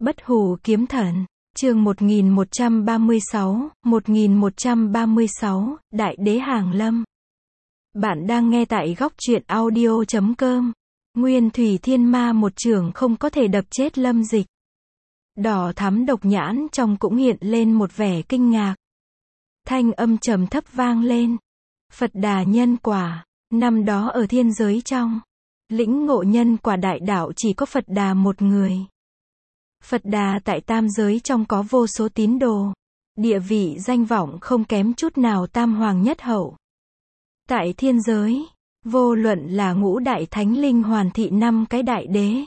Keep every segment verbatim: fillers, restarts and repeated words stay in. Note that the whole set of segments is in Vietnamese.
Bất hủ kiếm thần, chương một nghìn một trăm ba mươi sáu, một nghìn một trăm ba mươi sáu, Đại đế hàng lâm. Bạn đang nghe tại góc truyện audio chấm com. Nguyên thủy thiên ma một chưởng không có thể đập chết Lâm Dịch. Đỏ thắm độc nhãn trong cũng hiện lên một vẻ kinh ngạc. Thanh âm trầm thấp vang lên. Phật đà nhân quả, năm đó ở thiên giới trong, lĩnh ngộ nhân quả đại đạo chỉ có Phật đà một người. Phật đà tại tam giới trong có vô số tín đồ, địa vị danh vọng không kém chút nào tam hoàng nhất hậu. Tại thiên giới, vô luận là ngũ đại thánh linh hoàn thị năm cái đại đế,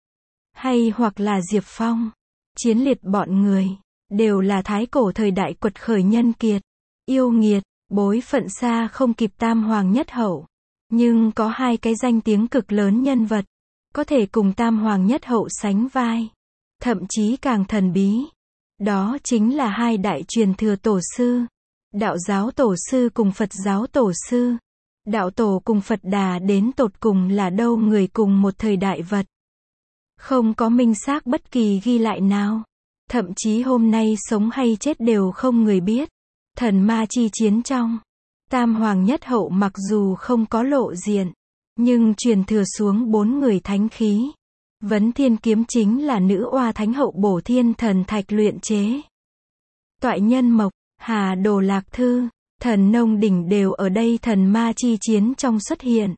hay hoặc là Diệp Phong, Chiến Liệt bọn người, đều là thái cổ thời đại quật khởi nhân kiệt, yêu nghiệt, bối phận xa không kịp tam hoàng nhất hậu. Nhưng có hai cái danh tiếng cực lớn nhân vật, có thể cùng tam hoàng nhất hậu sánh vai, thậm chí càng thần bí. Đó chính là hai đại truyền thừa tổ sư, đạo giáo tổ sư cùng Phật giáo tổ sư. Đạo tổ cùng Phật đà đến tột cùng là đâu người cùng một thời đại vật. Không có minh xác bất kỳ ghi lại nào. Thậm chí hôm nay sống hay chết đều không người biết. Thần ma chi chiến trong, tam hoàng nhất hậu mặc dù không có lộ diện, nhưng truyền thừa xuống bốn người thánh khí. Vấn thiên kiếm chính là nữ oa thánh hậu bổ thiên thần thạch luyện chế. Toại nhân mộc, hà đồ lạc thư, thần nông đỉnh đều ở đây thần ma chi chiến trong xuất hiện.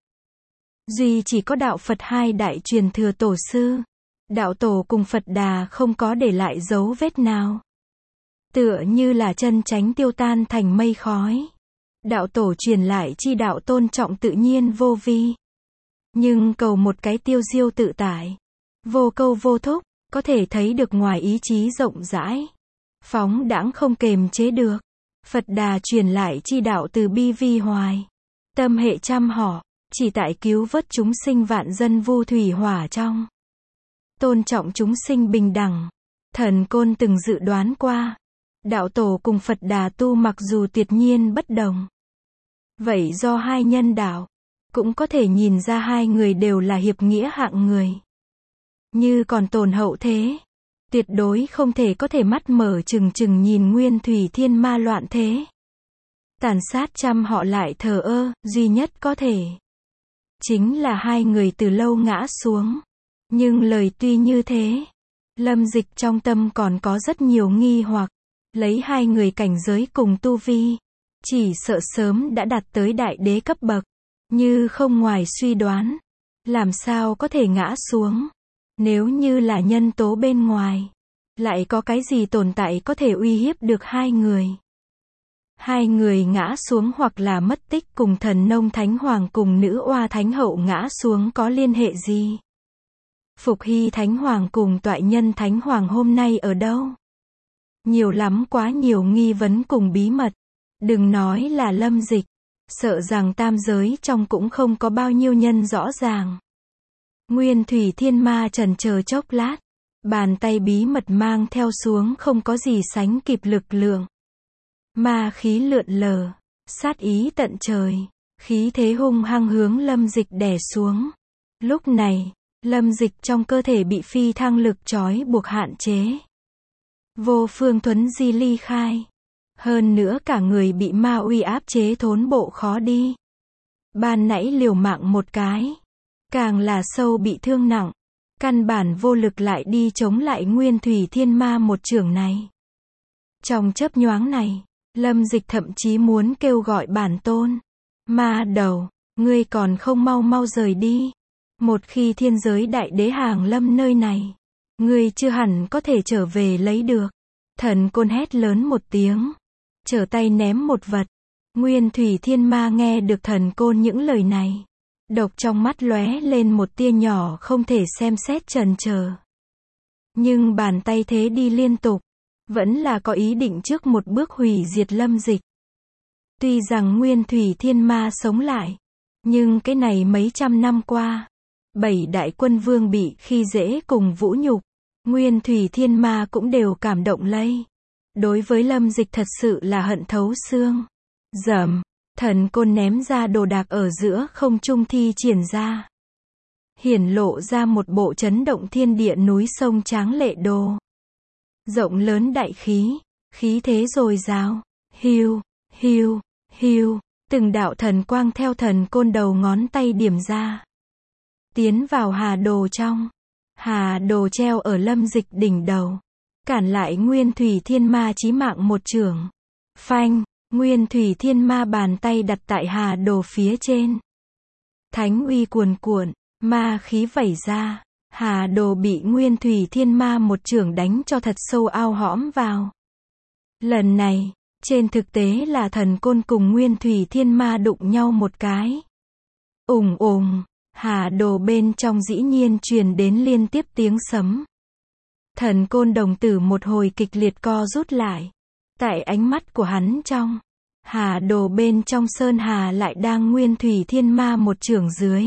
Duy chỉ có đạo Phật hai đại truyền thừa tổ sư, đạo tổ cùng Phật đà không có để lại dấu vết nào. Tựa như là chân chánh tiêu tan thành mây khói. Đạo tổ truyền lại chi đạo tôn trọng tự nhiên vô vi. Nhưng cầu một cái tiêu diêu tự tại, vô câu vô thúc, có thể thấy được ngoài ý chí rộng rãi, phóng đãng không kềm chế được. Phật đà truyền lại chi đạo từ bi vi hoài, tâm hệ trăm họ, chỉ tại cứu vớt chúng sinh vạn dân vu thủy hỏa trong. Tôn trọng chúng sinh bình đẳng. Thần Côn từng dự đoán qua, đạo tổ cùng Phật đà tu mặc dù tuyệt nhiên bất đồng, vậy do hai nhân đạo, cũng có thể nhìn ra hai người đều là hiệp nghĩa hạng người. Như còn tồn hậu thế, tuyệt đối không thể có thể mắt mở trừng trừng nhìn nguyên thủy thiên ma loạn thế. Tàn sát trăm họ lại thờ ơ, duy nhất có thể chính là hai người từ lâu ngã xuống. Nhưng lời tuy như thế, Lâm Dịch trong tâm còn có rất nhiều nghi hoặc. Lấy hai người cảnh giới cùng tu vi, chỉ sợ sớm đã đạt tới đại đế cấp bậc. Như không ngoài suy đoán, làm sao có thể ngã xuống? Nếu như là nhân tố bên ngoài, lại có cái gì tồn tại có thể uy hiếp được hai người? Hai người ngã xuống hoặc là mất tích cùng thần nông thánh hoàng cùng nữ oa thánh hậu ngã xuống có liên hệ gì? Phục Hy thánh hoàng cùng Toại nhân thánh hoàng hôm nay ở đâu? Nhiều lắm, quá nhiều nghi vấn cùng bí mật. Đừng nói là Lâm Dịch, sợ rằng tam giới trong cũng không có bao nhiêu nhân rõ ràng. Nguyên thủy thiên ma trần chờ chốc lát, bàn tay bí mật mang theo xuống không có gì sánh kịp lực lượng. Ma khí lượn lờ, sát ý tận trời, khí thế hung hăng hướng Lâm Dịch đè xuống. Lúc này, Lâm Dịch trong cơ thể bị phi thăng lực trói buộc hạn chế. Vô phương thuấn di ly khai. Hơn nữa cả người bị ma uy áp chế thốn bộ khó đi. Ban nãy liều mạng một cái, càng là sâu bị thương nặng, căn bản vô lực lại đi chống lại nguyên thủy thiên ma một chưởng này. Trong chớp nhoáng này, Lâm Dịch thậm chí muốn kêu gọi bản tôn. Ma đầu, ngươi còn không mau mau rời đi. Một khi thiên giới đại đế hàng lâm nơi này, ngươi chưa hẳn có thể trở về lấy được. Thần Côn hét lớn một tiếng, trở tay ném một vật. Nguyên thủy thiên ma nghe được Thần Côn những lời này, độc trong mắt lóe lên một tia nhỏ không thể xem xét chần chờ. Nhưng bàn tay thế đi liên tục, vẫn là có ý định trước một bước hủy diệt Lâm Dịch. Tuy rằng Nguyên thủy thiên ma sống lại, nhưng cái này mấy trăm năm qua, bảy đại quân vương bị khi dễ cùng vũ nhục, Nguyên thủy thiên ma cũng đều cảm động lây. Đối với Lâm Dịch thật sự là hận thấu xương. Dầm, Thần Côn ném ra đồ đạc ở giữa không trung thi triển ra. Hiển lộ ra một bộ chấn động thiên địa núi sông tráng lệ đồ. rộng lớn đại khí, khí thế dồi dào. Hiu, hiu, hiu, từng đạo thần quang theo thần côn đầu ngón tay điểm ra. Tiến vào hà đồ trong. Hà đồ treo ở Lâm Dịch đỉnh đầu. Cản lại Nguyên Thủy Thiên Ma chí mạng một chưởng. Phanh, Nguyên Thủy Thiên Ma bàn tay đặt tại hà đồ phía trên. Thánh uy cuồn cuộn, ma khí vẩy ra. Hà đồ bị Nguyên Thủy Thiên Ma một chưởng đánh cho thật sâu ao hõm vào. Lần này, trên thực tế là thần côn cùng Nguyên Thủy Thiên Ma đụng nhau một cái. Ùng ùng, hà đồ bên trong dĩ nhiên truyền đến liên tiếp tiếng sấm. Thần côn đồng tử một hồi kịch liệt co rút lại. Tại ánh mắt của hắn trong, hà đồ bên trong sơn hà lại đang Nguyên Thủy Thiên Ma một chưởng dưới.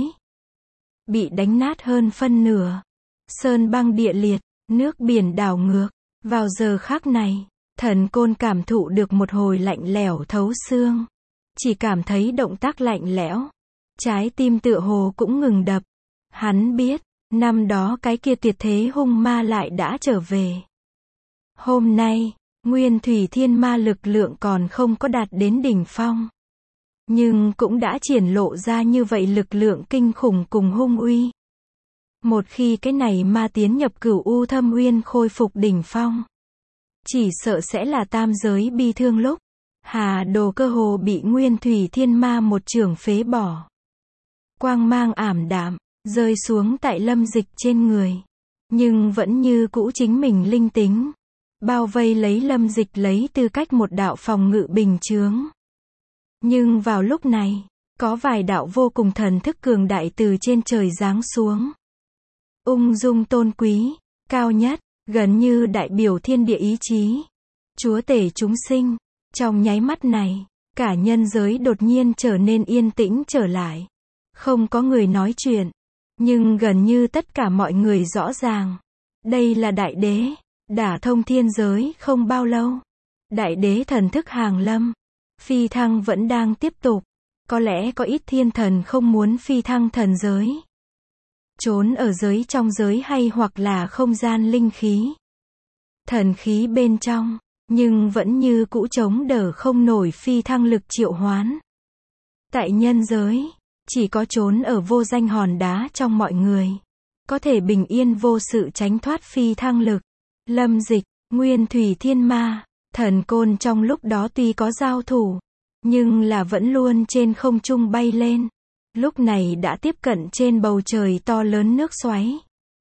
Bị đánh nát hơn phân nửa. Sơn băng địa liệt, nước biển đảo ngược. Vào giờ khắc này, thần côn cảm thụ được một hồi lạnh lẽo thấu xương. Chỉ cảm thấy động tác lạnh lẽo. Trái tim tựa hồ cũng ngừng đập. Hắn biết, năm đó cái kia tuyệt thế hung ma lại đã trở về. Hôm nay, Nguyên Thủy Thiên Ma lực lượng còn không có đạt đến đỉnh phong. Nhưng cũng đã triển lộ ra như vậy lực lượng kinh khủng cùng hung uy. Một khi cái này ma tiến nhập Cửu U Thâm Uyên khôi phục đỉnh phong. Chỉ sợ sẽ là tam giới bi thương lúc. Hà đồ cơ hồ bị Nguyên Thủy Thiên Ma một chưởng phế bỏ. Quang mang ảm đạm, rơi xuống tại Lâm Dịch trên người. Nhưng vẫn như cũ chính mình linh tính. Bao vây lấy Lâm Dịch lấy tư cách một đạo phòng ngự bình chướng. Nhưng vào lúc này, có vài đạo vô cùng thần thức cường đại từ trên trời giáng xuống. Ung dung tôn quý, cao nhất, gần như đại biểu thiên địa ý chí. Chúa tể chúng sinh. Trong nháy mắt này, cả nhân giới đột nhiên trở nên yên tĩnh trở lại. Không có người nói chuyện. Nhưng gần như tất cả mọi người rõ ràng. Đây là đại đế. Đả thông thiên giới không bao lâu. Đại đế thần thức hàng lâm. Phi thăng vẫn đang tiếp tục. Có lẽ có ít thiên thần không muốn phi thăng thần giới. Trốn ở giới trong giới hay hoặc là không gian linh khí. Thần khí bên trong. Nhưng vẫn như cũ chống đỡ không nổi phi thăng lực triệu hoán. Tại nhân giới. Chỉ có trốn ở vô danh hòn đá trong mọi người. Có thể bình yên vô sự tránh thoát phi thăng lực. Lâm Dịch, Nguyên Thủy Thiên Ma, thần côn trong lúc đó tuy có giao thủ. Nhưng là vẫn luôn trên không trung bay lên. Lúc này đã tiếp cận trên bầu trời to lớn nước xoáy.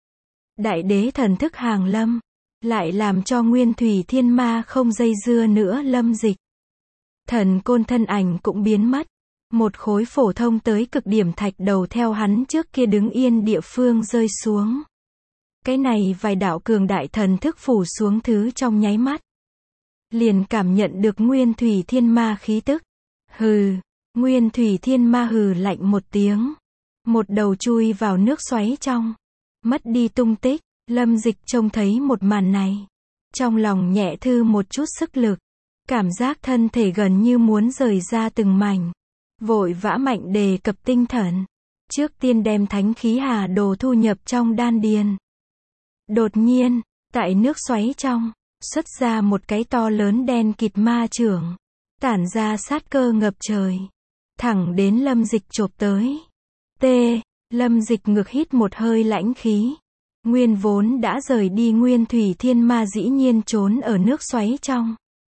Đại đế thần thức hàng lâm. Lại làm cho Nguyên Thủy Thiên Ma không dây dưa nữa Lâm Dịch. Thần côn thân ảnh cũng biến mất. Một khối phổ thông tới cực điểm thạch đầu theo hắn trước kia đứng yên địa phương rơi xuống. Cái này vài đạo cường đại thần thức phủ xuống thứ trong nháy mắt. Liền cảm nhận được Nguyên Thủy Thiên Ma khí tức. Hừ, Nguyên Thủy Thiên Ma hừ lạnh một tiếng. Một đầu chui vào nước xoáy trong. Mất đi tung tích. Lâm Dịch trông thấy một màn này. Trong lòng nhẹ thư một chút sức lực. Cảm giác thân thể gần như muốn rời ra từng mảnh. Vội vã mạnh đề cập tinh thần. Trước tiên đem thánh khí hà đồ thu nhập trong đan điền. Đột nhiên, tại nước xoáy trong, xuất ra một cái to lớn đen kịt ma chưởng. Tản ra sát cơ ngập trời. Thẳng đến Lâm Dịch chộp tới. T. Lâm Dịch ngược hít một hơi lãnh khí. Nguyên vốn đã rời đi Nguyên Thủy Thiên Ma dĩ nhiên trốn ở nước xoáy trong.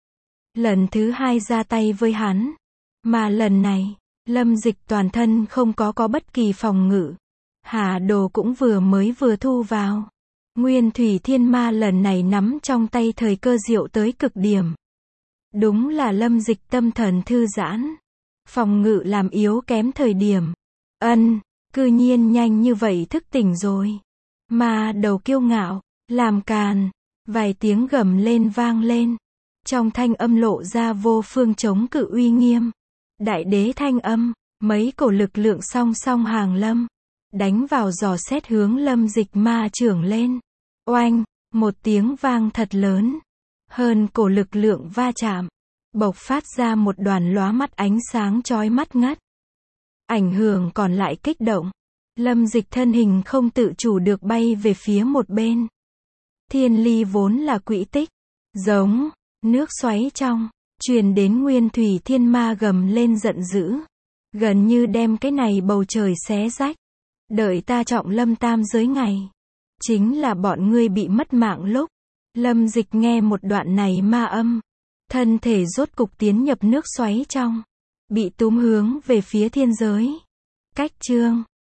Lần thứ hai ra tay với hắn. Mà lần này, Lâm Dịch toàn thân không có có bất kỳ phòng ngự. Hà đồ cũng vừa mới vừa thu vào. Nguyên Thủy Thiên Ma lần này nắm trong tay thời cơ diệu tới cực điểm. Đúng là Lâm Dịch tâm thần thư giãn. Phòng ngự làm yếu kém thời điểm. Ân, cư nhiên nhanh như vậy thức tỉnh rồi. Ma đầu kiêu ngạo, làm càn. Vài tiếng gầm lên vang lên. Trong thanh âm lộ ra vô phương chống cự uy nghiêm. Đại đế thanh âm, mấy cổ lực lượng song song hàng lâm. Đánh vào dò xét hướng Lâm Dịch ma chưởng lên. Oanh, một tiếng vang thật lớn. Hơn cổ lực lượng va chạm. Bộc phát ra một đoàn lóa mắt ánh sáng chói mắt ngất. Ảnh hưởng còn lại kích động. Lâm Dịch thân hình không tự chủ được bay về phía một bên. Thiên ly vốn là quỹ tích. Giống, nước xoáy trong, truyền đến Nguyên Thủy Thiên Ma gầm lên giận dữ. Gần như đem cái này bầu trời xé rách. Đợi ta trọng lâm tam giới ngày. Chính là bọn ngươi bị mất mạng lúc. Lâm Dịch nghe một đoạn này ma âm. Thân thể rốt cục tiến nhập nước xoáy trong. Bị túm hướng về phía thiên giới. Cách chương